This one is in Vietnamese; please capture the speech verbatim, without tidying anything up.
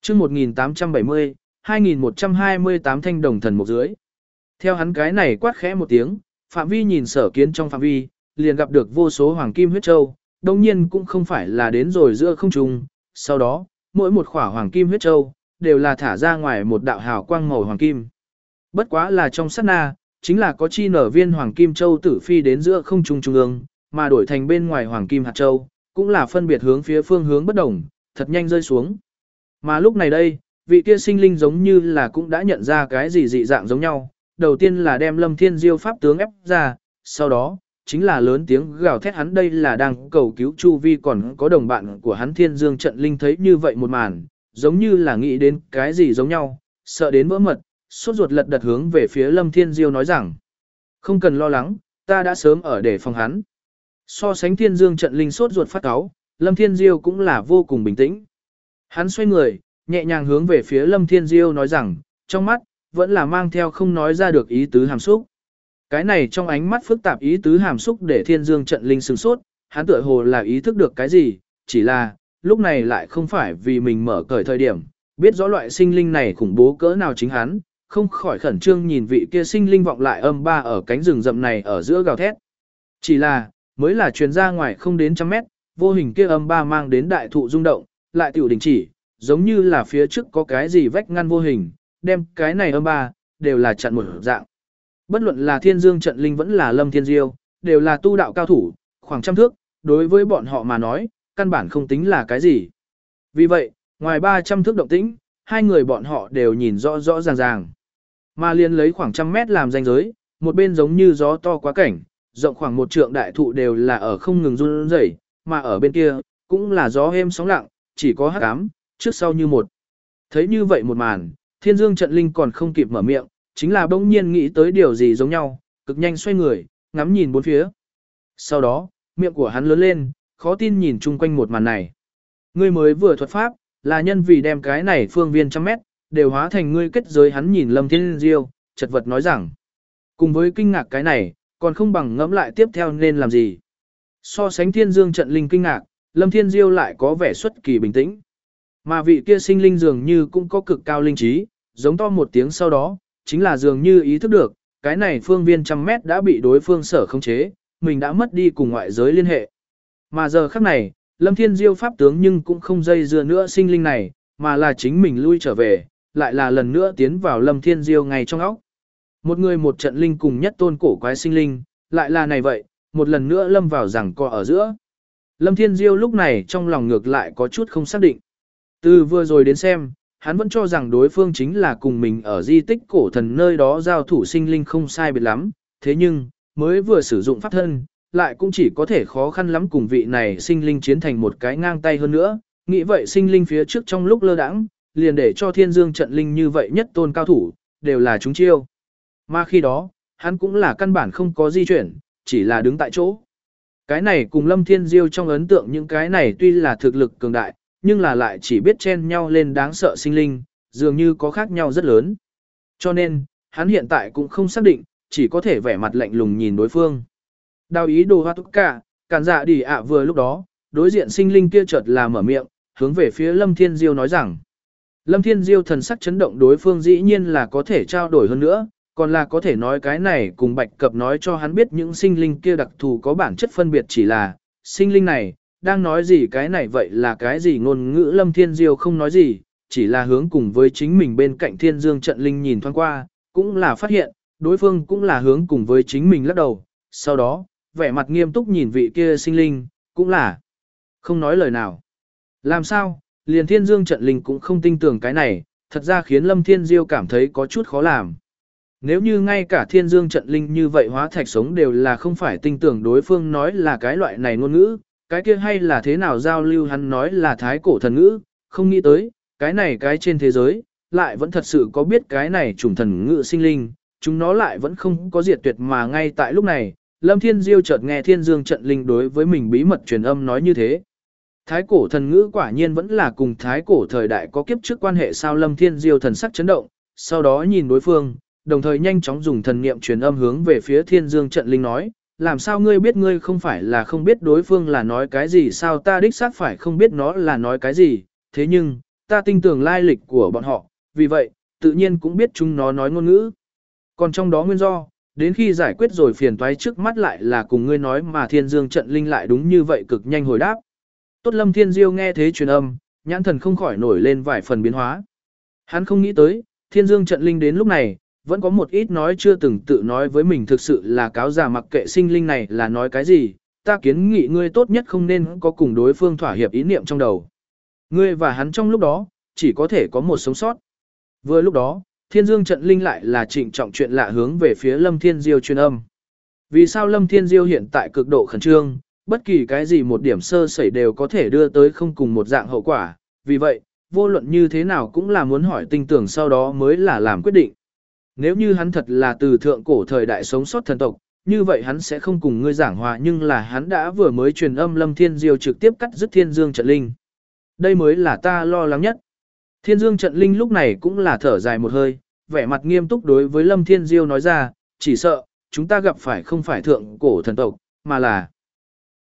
chương một nghìn tám trăm bảy mươi, hai nghìn một trăm hai mươi tám thanh đồng thần một dưới. Theo hắn cái này quát khẽ một tiếng, phạm vi nhìn sở kiến trong phạm vi, liền gặp được vô số hoàng kim huyết châu, đồng nhiên cũng không phải là đến rồi giữa không trung, sau đó, mỗi một khỏa hoàng kim huyết châu, đều là thả ra ngoài một đạo hào quang màu hoàng kim. Bất quá là trong sát na, chính là có chi nở viên hoàng kim châu tử phi đến giữa không trung trung ương, mà đổi thành bên ngoài hoàng kim hạt châu, cũng là phân biệt hướng phía phương hướng bất đồng, thật nhanh rơi xuống. Mà lúc này đây, vị kia sinh linh giống như là cũng đã nhận ra cái gì dị dạng giống nhau, đầu tiên là đem Lâm Thiên Diêu pháp tướng ép ra, sau đó, chính là lớn tiếng gào thét hắn đây là đang cầu cứu Chu Vi còn có đồng bạn của hắn Thiên Dương trận linh thấy như vậy một màn, giống như là nghĩ đến cái gì giống nhau, sợ đến vỡ mật, sốt ruột lật đật hướng về phía Lâm Thiên Diêu nói rằng, không cần lo lắng, ta đã sớm ở để phòng hắn. So sánh Thiên Dương trận linh sốt ruột phát cáu, Lâm Thiên Diêu cũng là vô cùng bình tĩnh. Hắn xoay người, nhẹ nhàng hướng về phía Lâm Thiên Diêu nói rằng, trong mắt, vẫn là mang theo không nói ra được ý tứ hàm xúc. Cái này trong ánh mắt phức tạp ý tứ hàm xúc để Thiên Dương trận linh sửng sốt, hắn tựa hồ là ý thức được cái gì, chỉ là, lúc này lại không phải vì mình mở cởi thời điểm, biết rõ loại sinh linh này khủng bố cỡ nào chính hắn, không khỏi khẩn trương nhìn vị kia sinh linh vọng lại âm ba ở cánh rừng rậm này ở giữa gào thét. Chỉ là, mới là truyền ra ngoài không đến trăm mét, vô hình kia âm ba mang đến đại thụ rung động, lại tiểu đình chỉ, giống như là phía trước có cái gì vách ngăn vô hình, đem cái này âm ba, đều là chặn một dạng. Bất luận là Thiên Dương trận linh vẫn là Lâm Thiên Diêu, đều là tu đạo cao thủ, khoảng trăm thước, đối với bọn họ mà nói, căn bản không tính là cái gì. Vì vậy, ngoài ba trăm thước động tĩnh, hai người bọn họ đều nhìn rõ rõ ràng ràng. Mà liên lấy khoảng trăm mét làm ranh giới, một bên giống như gió to quá cảnh, rộng khoảng một trượng đại thụ đều là ở không ngừng run rẩy, mà ở bên kia, cũng là gió êm sóng lặng, chỉ có hắc ám, trước sau như một. Thấy như vậy một màn, Thiên Dương trận linh còn không kịp mở miệng, chính là bỗng nhiên nghĩ tới điều gì giống nhau, cực nhanh xoay người, ngắm nhìn bốn phía. Sau đó, miệng của hắn lớn lên, khó tin nhìn chung quanh một màn này. Ngươi mới vừa thuật pháp, là nhân vì đem cái này phương viên trăm mét, đều hóa thành ngươi kết giới hắn nhìn Lâm Thiên Diêu, chật vật nói rằng. Cùng với kinh ngạc cái này, còn không bằng ngẫm lại tiếp theo nên làm gì. So sánh Thiên Dương trận linh kinh ngạc, Lâm Thiên Diêu lại có vẻ xuất kỳ bình tĩnh. Mà vị kia sinh linh dường như cũng có cực cao linh trí, giống to một tiếng sau đó, chính là dường như ý thức được, cái này phương viên trăm mét đã bị đối phương sở khống chế, mình đã mất đi cùng ngoại giới liên hệ. Mà giờ khắc này, Lâm Thiên Diêu pháp tướng nhưng cũng không dây dưa nữa sinh linh này, mà là chính mình lui trở về, lại là lần nữa tiến vào Lâm Thiên Diêu ngay trong óc. Một người một trận linh cùng nhất tôn cổ quái sinh linh, lại là này vậy, một lần nữa lâm vào rằng co ở giữa. Lâm Thiên Diêu lúc này trong lòng ngược lại có chút không xác định. Từ vừa rồi đến xem, hắn vẫn cho rằng đối phương chính là cùng mình ở di tích cổ thần nơi đó giao thủ sinh linh không sai biệt lắm, thế nhưng, mới vừa sử dụng pháp thân, lại cũng chỉ có thể khó khăn lắm cùng vị này sinh linh chiến thành một cái ngang tay hơn nữa, nghĩ vậy sinh linh phía trước trong lúc lơ đãng, liền để cho Thiên Dương trận linh như vậy nhất tôn cao thủ, đều là chúng chiêu. Mà khi đó, hắn cũng là căn bản không có di chuyển, chỉ là đứng tại chỗ. Cái này cùng Lâm Thiên Diêu trong ấn tượng những cái này tuy là thực lực cường đại, nhưng là lại chỉ biết chen nhau lên đáng sợ sinh linh, dường như có khác nhau rất lớn. Cho nên, hắn hiện tại cũng không xác định, chỉ có thể vẻ mặt lạnh lùng nhìn đối phương. Đào ý đồ hoa túc cả, cản dạ đi ạ vừa lúc đó, đối diện sinh linh kia chợt là mở miệng, hướng về phía Lâm Thiên Diêu nói rằng. Lâm Thiên Diêu thần sắc chấn động đối phương dĩ nhiên là có thể trao đổi hơn nữa, còn là có thể nói cái này cùng Bạch Cập nói cho hắn biết những sinh linh kia đặc thù có bản chất phân biệt chỉ là, sinh linh này, đang nói gì cái này vậy là cái gì ngôn ngữ Lâm Thiên Diêu không nói gì, chỉ là hướng cùng với chính mình bên cạnh Thiên Dương trận linh nhìn thoáng qua, cũng là phát hiện, đối phương cũng là hướng cùng với chính mình lắc đầu, sau đó, vẻ mặt nghiêm túc nhìn vị kia sinh linh, cũng là không nói lời nào. Làm sao, liền Thiên Dương trận linh cũng không tin tưởng cái này, thật ra khiến Lâm Thiên Diêu cảm thấy có chút khó làm. Nếu như ngay cả Thiên Dương trận linh như vậy hóa thạch sống đều là không phải tin tưởng đối phương nói là cái loại này ngôn ngữ, cái kia hay là thế nào giao lưu hắn nói là thái cổ thần ngữ, không nghĩ tới, cái này cái trên thế giới, lại vẫn thật sự có biết cái này chủng thần ngữ sinh linh, chúng nó lại vẫn không có diệt tuyệt mà ngay tại lúc này, Lâm Thiên Diêu chợt nghe Thiên Dương trận linh đối với mình bí mật truyền âm nói như thế. Thái cổ thần ngữ quả nhiên vẫn là cùng thái cổ thời đại có kiếp trước quan hệ sao Lâm Thiên Diêu thần sắc chấn động, sau đó nhìn đối phương, đồng thời nhanh chóng dùng thần niệm truyền âm hướng về phía Thiên Dương trận linh nói, làm sao ngươi biết ngươi không phải là không biết đối phương là nói cái gì sao ta đích xác phải không biết nó là nói cái gì, thế nhưng, ta tin tưởng lai lịch của bọn họ, vì vậy, tự nhiên cũng biết chúng nó nói ngôn ngữ. Còn trong đó nguyên do, đến khi giải quyết rồi phiền toái trước mắt lại là cùng ngươi nói mà Thiên Dương trận linh lại đúng như vậy cực nhanh hồi đáp. Tốt Lâm Thiên Diêu nghe thế truyền âm, nhãn thần không khỏi nổi lên vài phần biến hóa. Hắn không nghĩ tới, Thiên Dương trận linh đến lúc này, vẫn có một ít nói chưa từng tự nói với mình thực sự là cáo già mặc kệ sinh linh này là nói cái gì, ta kiến nghị ngươi tốt nhất không nên có cùng đối phương thỏa hiệp ý niệm trong đầu. Ngươi và hắn trong lúc đó, chỉ có thể có một sống sót. Vừa lúc đó, Thiên Dương trận linh lại là trịnh trọng chuyện lạ hướng về phía Lâm Thiên Diêu truyền âm. Vì sao Lâm Thiên Diêu hiện tại cực độ khẩn trương, bất kỳ cái gì một điểm sơ sẩy đều có thể đưa tới không cùng một dạng hậu quả, vì vậy, vô luận như thế nào cũng là muốn hỏi tinh tưởng sau đó mới là làm quyết định. Nếu như hắn thật là từ thượng cổ thời đại sống sót thần tộc, như vậy hắn sẽ không cùng ngươi giảng hòa, nhưng là hắn đã vừa mới truyền âm Lâm Thiên Diêu trực tiếp cắt dứt Thiên Dương trận linh. Đây mới là ta lo lắng nhất. Thiên Dương trận linh lúc này cũng là thở dài một hơi, vẻ mặt nghiêm túc đối với Lâm Thiên Diêu nói ra, chỉ sợ, chúng ta gặp phải không phải thượng cổ thần tộc, mà là